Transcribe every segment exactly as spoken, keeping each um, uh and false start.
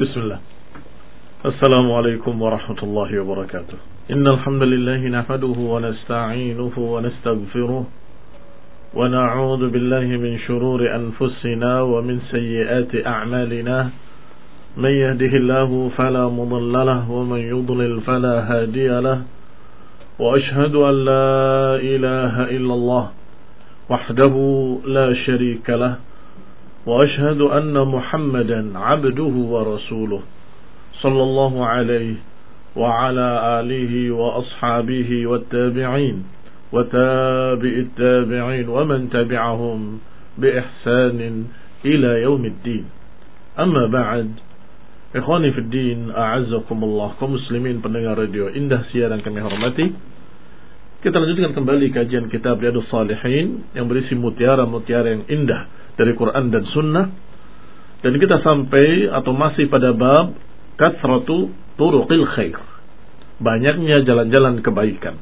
Bismillah. Assalamualaikum warahmatullahi wabarakatuh. Innal hamdalillah nahmaduhu wa nasta'inuhu wa nastaghfiruh wa na'udzu billahi min shururi anfusina wa min sayyiati a'malina. Man yahdihillahu fala mudilla lahu wa man yudlil fala hadiya lahu. Wa ashhadu an la ilaha illallah wahdahu la sharika lahu. وأشهد أن محمدا عبده ورسوله صلى الله عليه وعلى آله وأصحابه والتابعين وتابع التابعين ومن تبعهم بإحسان إلى يوم الدين. أما بعد, إخواني في الدين, أعزكم الله, kaum muslimin pendengar radio Indah Siar yang kami hormati. Kita lanjutkan kembali kajian kitab Riyadhus Shalihin yang berisi mutiara-mutiara yang indah dari Quran dan Sunnah, dan kita sampai atau masih pada bab kathratu turuqil khair, banyaknya jalan-jalan kebaikan.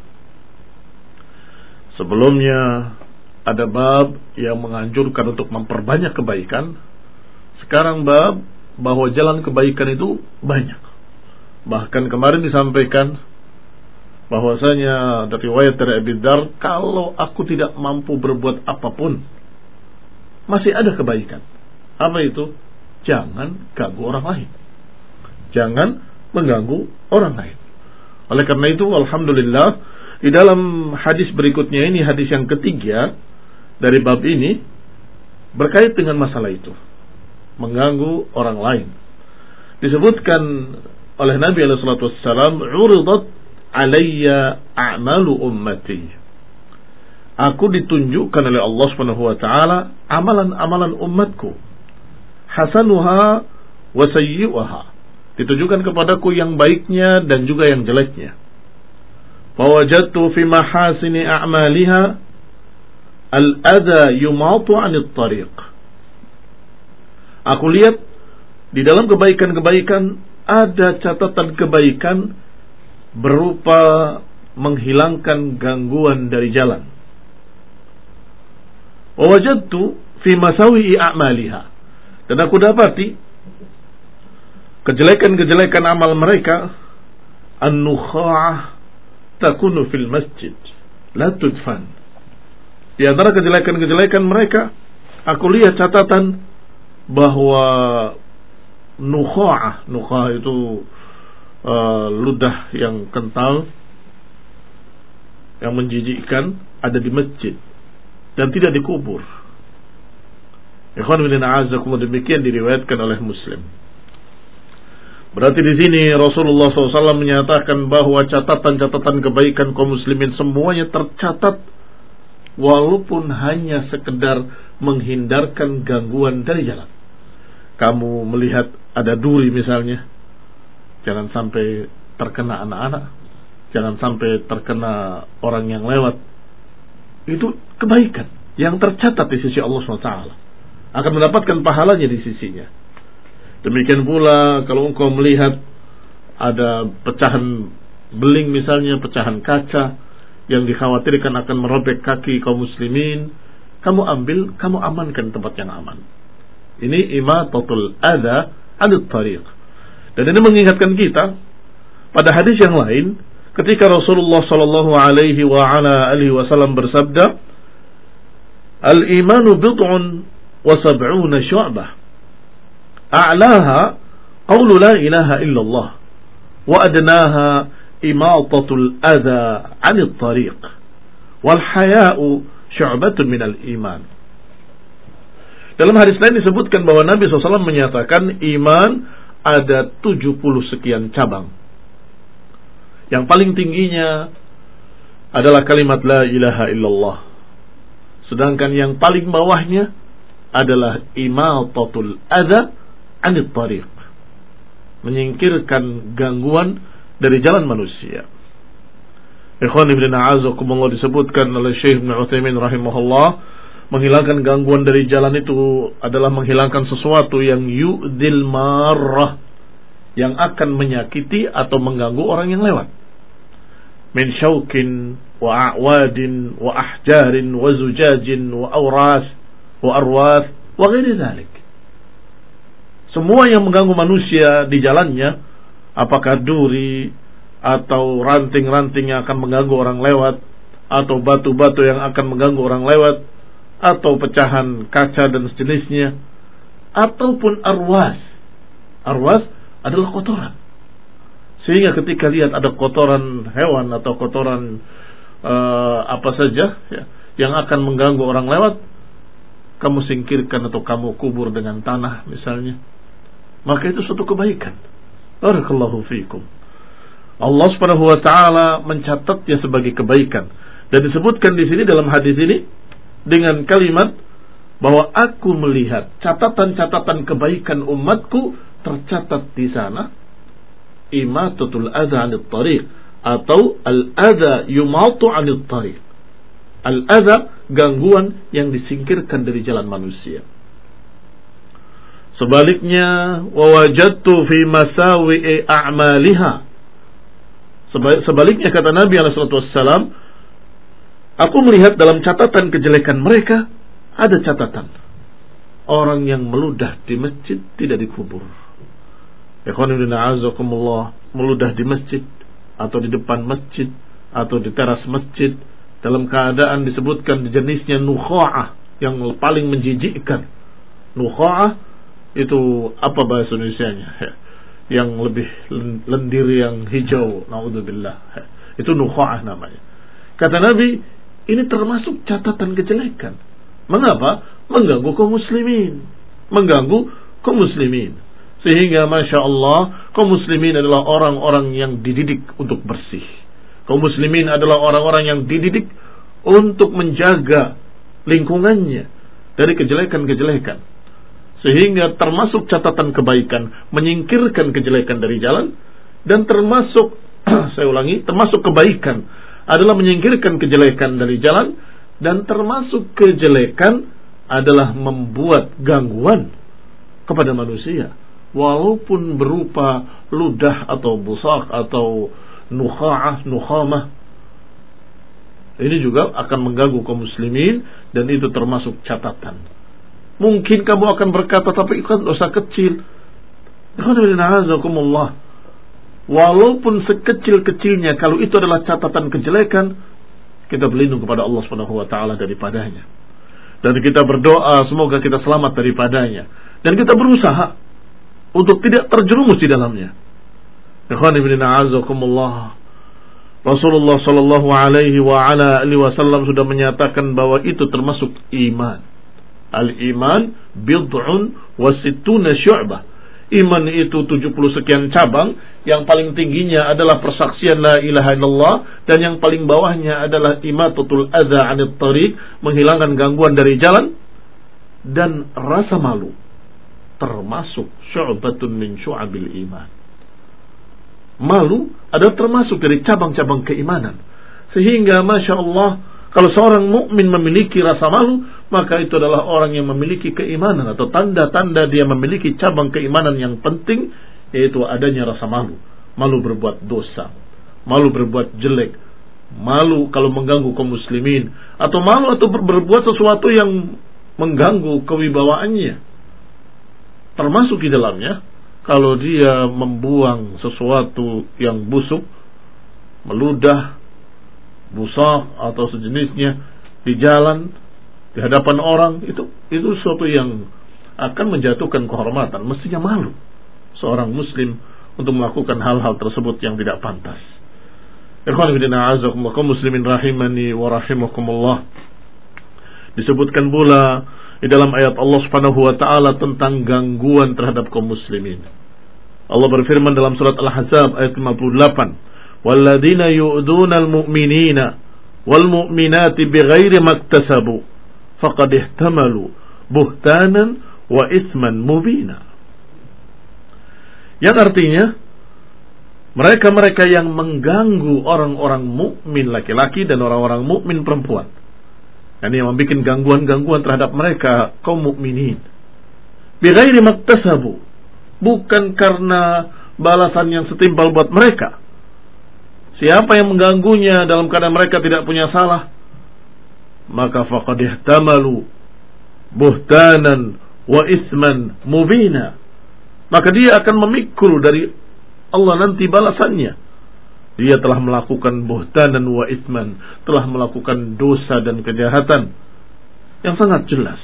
Sebelumnya ada bab yang menganjurkan untuk memperbanyak kebaikan. Sekarang bab bahwa jalan kebaikan itu banyak. Bahkan kemarin disampaikan bahwasanya dari riwayat dari Abi Dzar, kalau aku tidak mampu berbuat apapun, masih ada kebaikan. Apa itu? Jangan ganggu orang lain. Jangan mengganggu orang lain. Oleh karena itu, alhamdulillah, di dalam hadis berikutnya ini, hadis yang ketiga dari bab ini, berkait dengan masalah itu, mengganggu orang lain. Disebutkan oleh Nabi alaihi salatu wassalam, "Uridat alayya a'malu ummati." Aku ditunjukkan oleh Allah Subhanahu wa taala amalan-amalan umatku, hasanuha wa sayyi'uha, ditujukan kepadaku yang baiknya dan juga yang jeleknya. Fawajadtu fi mahasini a'maliha al-adha yumatu 'anil tariq. Aku lihat di dalam kebaikan-kebaikan ada catatan kebaikan berupa menghilangkan gangguan dari jalan. Wajadtu fi masawi'i a'maliha, dan aku dapati kejelekan-kejelekan amal mereka, an-nukha'ah takunu fil masjid la tudfan. Di antara kejelekan-kejelekan mereka, aku lihat catatan bahwa nukha'ah, nukha'ah itu uh, ludah yang kental, yang menjijikkan, ada di masjid dan tidak dikubur. Ikhwan fillah, a'azzakumullah, demikian diriwayatkan oleh Muslim. Berarti di sini Rasulullah shallallahu alaihi wasallam menyatakan bahwa catatan-catatan kebaikan kaum muslimin semuanya tercatat, walaupun hanya sekedar menghindarkan gangguan dari jalan. Kamu melihat ada duri misalnya, jangan sampai terkena anak-anak, jangan sampai terkena orang yang lewat. Itu kebaikan yang tercatat di sisi Allah subhanahu wa taala, akan mendapatkan pahalanya di sisinya. Demikian pula kalau engkau melihat ada pecahan beling misalnya, pecahan kaca yang dikhawatirkan akan merobek kaki kaum muslimin, kamu ambil, kamu amankan tempat yang aman. Ini imatatul adha 'anil tariq. Dan ini mengingatkan kita pada hadis yang lain, ketika Rasulullah sallallahu alaihi wa ala alihi wasallam bersabda, "Al-imanu bid'un wa sab'una syu'bah. A'laha qawlu la ilaha illallah wa adnaha imatatul adha 'anil tariq wal haya'u syu'batun minal iman." Dalam hadis lain disebutkan bahwa Nabi shallallahu alaihi wasallam menyatakan iman ada tujuh puluh sekian cabang. Yang paling tingginya adalah kalimat la ilaha illallah. Sedangkan yang paling bawahnya adalah imatatul adha 'anil tariq, menyingkirkan gangguan dari jalan manusia. Ikhwan ibn a'azakumullah, disebutkan oleh Syekh Ibn Utsaimin rahimahullah, menghilangkan gangguan dari jalan itu adalah menghilangkan sesuatu yang yu'dil marrah, yang akan menyakiti atau mengganggu orang yang lewat. Min syaukin wa a'wadin wa ahjarin wa zujajin wa awras wa arwas wa ghairi dzalik. Semua yang mengganggu manusia di jalannya, apakah duri atau ranting-ranting yang akan mengganggu orang lewat, atau batu-batu yang akan mengganggu orang lewat, atau pecahan kaca dan sejenisnya, ataupun arwas. Arwas adalah kotoran. Sehingga ketika lihat ada kotoran hewan atau kotoran uh, apa saja ya, yang akan mengganggu orang lewat, kamu singkirkan atau kamu kubur dengan tanah misalnya, maka itu suatu kebaikan. Barakallahu fiikum. Allah Subhanahu wa taala mencatatnya sebagai kebaikan, dan disebutkan di sini dalam hadis ini dengan kalimat bahwa aku melihat catatan-catatan kebaikan umatku tercatat di sana, imatatul adza 'anil tariq, atau al-adza yumatu 'anil tariq. Al-adza, gangguan yang disingkirkan dari jalan manusia. Sebaliknya, wa wajadtu fi masawi'i a'maliha. Sebaliknya kata Nabi alaihi salatu wassalam, aku melihat dalam catatan kejelekan mereka ada catatan orang yang meludah di masjid tidak dikubur. Ikhwanina azakumullah, meludah di masjid atau di depan masjid atau di teras masjid dalam keadaan disebutkan jenisnya nukha'ah, yang paling menjijikkan. Nukha'ah itu apa bahasa Indonesianya? Yang lebih lendir, yang hijau, naudzubillah. Itu nukha'ah namanya. Kata Nabi, ini termasuk catatan kejelekan. Mengapa? Mengganggu kaum muslimin. Mengganggu kaum muslimin. Sehingga Masya Allah, kaum muslimin adalah orang-orang yang dididik untuk bersih. Kaum muslimin adalah orang-orang yang dididik untuk menjaga lingkungannya dari kejelekan-kejelekan. Sehingga termasuk catatan kebaikan, menyingkirkan kejelekan dari jalan. Dan termasuk, saya ulangi, termasuk kebaikan adalah menyingkirkan kejelekan dari jalan. Dan termasuk kejelekan adalah membuat gangguan kepada manusia, walaupun berupa ludah atau busak atau nukha'ah, nukhamah. Ini juga akan mengganggu kaum muslimin, dan itu termasuk catatan. Mungkin kamu akan berkata, tapi itu kan dosa kecil. Walaupun sekecil-kecilnya, kalau itu adalah catatan kejelekan, kita berlindung kepada Allah Subhanahu wa taala daripadanya. Dan kita berdoa semoga kita selamat daripadanya. Dan kita berusaha untuk tidak terjerumus di dalamnya. Ikhwan ibn a'azakumullah, Rasulullah sallallahu alaihi wa ala alihi wasallam sudah menyatakan bahwa itu termasuk iman. Al-iman bid'un wa sittuna syu'bah. Iman itu tujuh puluh sekian cabang, yang paling tingginya adalah persaksian la ilaha illallah, dan yang paling bawahnya adalah imatatul adza 'anil tariq, menghilangkan gangguan dari jalan, dan rasa malu termasuk syu'batun min syu'abil iman. Malu adalah termasuk dari cabang-cabang keimanan. Sehingga Masya Allah, kalau seorang mukmin memiliki rasa malu, maka itu adalah orang yang memiliki keimanan, atau tanda-tanda dia memiliki cabang keimanan yang penting, yaitu adanya rasa malu. Malu berbuat dosa, malu berbuat jelek, malu kalau mengganggu kaum muslimin, atau malu atau ber- berbuat sesuatu yang mengganggu kewibawaannya. Termasuk di dalamnya, kalau dia membuang sesuatu yang busuk, meludah, busak atau sejenisnya di jalan, di hadapan orang, itu itu sesuatu yang akan menjatuhkan kehormatan. Mestinya malu seorang muslim untuk melakukan hal-hal tersebut yang tidak pantas. Ikhwan fillah a'azakumullah, kaum muslimin rahimani wa rahimakumullah. Disebutkan pula di dalam ayat Allah Subhanahu wa taala tentang gangguan terhadap kaum muslimin. Allah berfirman dalam surat Al-Ahzab ayat lima puluh delapan, "Walladzina yu'duna al-mu'minina wal mu'minati bighairi maktasabu faqad ihtamalu buhtanan wa isman mubina." Yang artinya, mereka-mereka yang mengganggu orang-orang mukmin laki-laki dan orang-orang mukmin perempuan, yani yang membuat gangguan-gangguan terhadap mereka kaum mukminin, bighairi maktasabu, bukan karena balasan yang setimpal buat mereka. Siapa yang mengganggunya dalam keadaan mereka tidak punya salah, maka faqad ihtamalu buhtanan wa isman mubina, maka dia akan memikul dari Allah nanti balasannya. Dia telah melakukan buhtanan wa itsman, telah melakukan dosa dan kejahatan yang sangat jelas.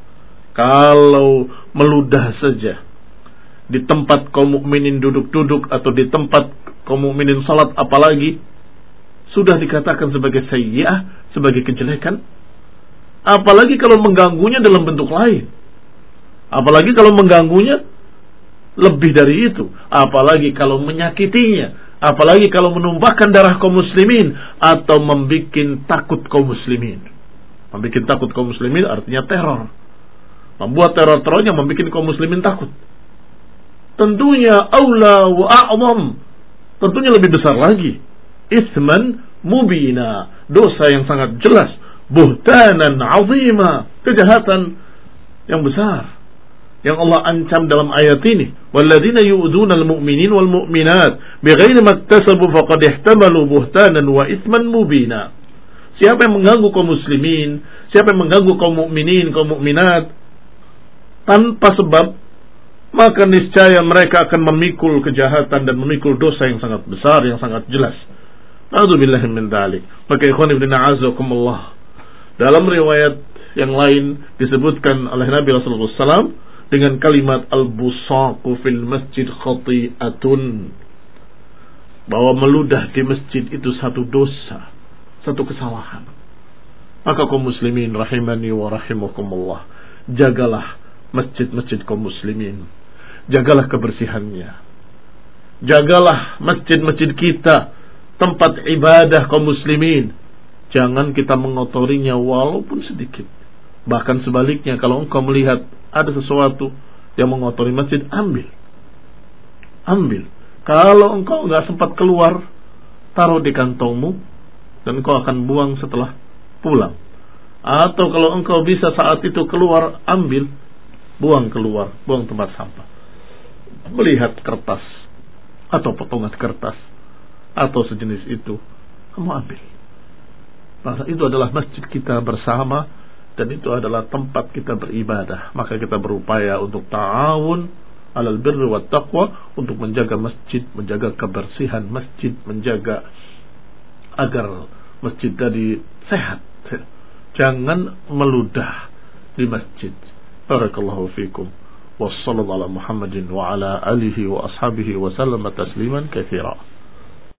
Kalau meludah saja di tempat kaum mukminin duduk-duduk atau di tempat kaum mukminin salat, apalagi sudah dikatakan sebagai sayyi'ah, sebagai kejelekan. Apalagi kalau mengganggunya dalam bentuk lain. Apalagi kalau mengganggunya lebih dari itu. Apalagi kalau menyakitinya. Apalagi kalau menumpahkan darah kaum muslimin atau membuat takut kaum muslimin. Membuat takut kaum muslimin artinya teror. Membuat teror-teror yang membuat kaum muslimin takut. Tentunya aula wa a'zam. Tentunya lebih besar lagi. Isman mubina. Dosa yang sangat jelas. Buhtanan azima. Kejahatan yang besar yang Allah ancam dalam ayat ini, walladzina yu'dzuna al-mu'minin wal mu'minat bighairi maktasabu faqad ihtamalu buhtanan wa itsman mubina. Siapa yang mengganggu kaum muslimin, siapa yang mengganggu kaum mukminin, kaum mukminat tanpa sebab, maka niscaya mereka akan memikul kejahatan dan memikul dosa yang sangat besar, yang sangat jelas. Na'udzubillahi min dzalik. Maka ikhwan ibn a'azakumullah, dalam riwayat yang lain disebutkan oleh Nabi sallallahu alaihi wasallam dengan kalimat al-busaqu fil masjid khati'atun, bahwa meludah di masjid itu satu dosa, satu kesalahan. Maka kaum muslimin rahimani wa rahimakumullah, jagalah masjid-masjid kaum muslimin, jagalah kebersihannya, jagalah masjid-masjid kita, tempat ibadah kaum muslimin. Jangan kita mengotorinya walaupun sedikit. Bahkan sebaliknya, kalau engkau melihat ada sesuatu yang mengotori masjid, ambil. Ambil. Kalau engkau enggak sempat keluar, taruh di kantongmu dan engkau akan buang setelah pulang. Atau kalau engkau bisa saat itu keluar, ambil, buang keluar, buang tempat sampah. Melihat kertas atau potongan kertas atau sejenis itu, kamu ambil. Maka itu adalah masjid kita bersama, dan itu adalah tempat kita beribadah. Maka kita berupaya untuk ta'awun alal birri wat taqwa, untuk menjaga masjid, menjaga kebersihan masjid, menjaga agar masjid tadi sehat. Jangan meludah di masjid. Barakallahu fikum. Wassallallahu ala Muhammadin wa ala alihi wa ashabihi wa sallama tasliman katsira.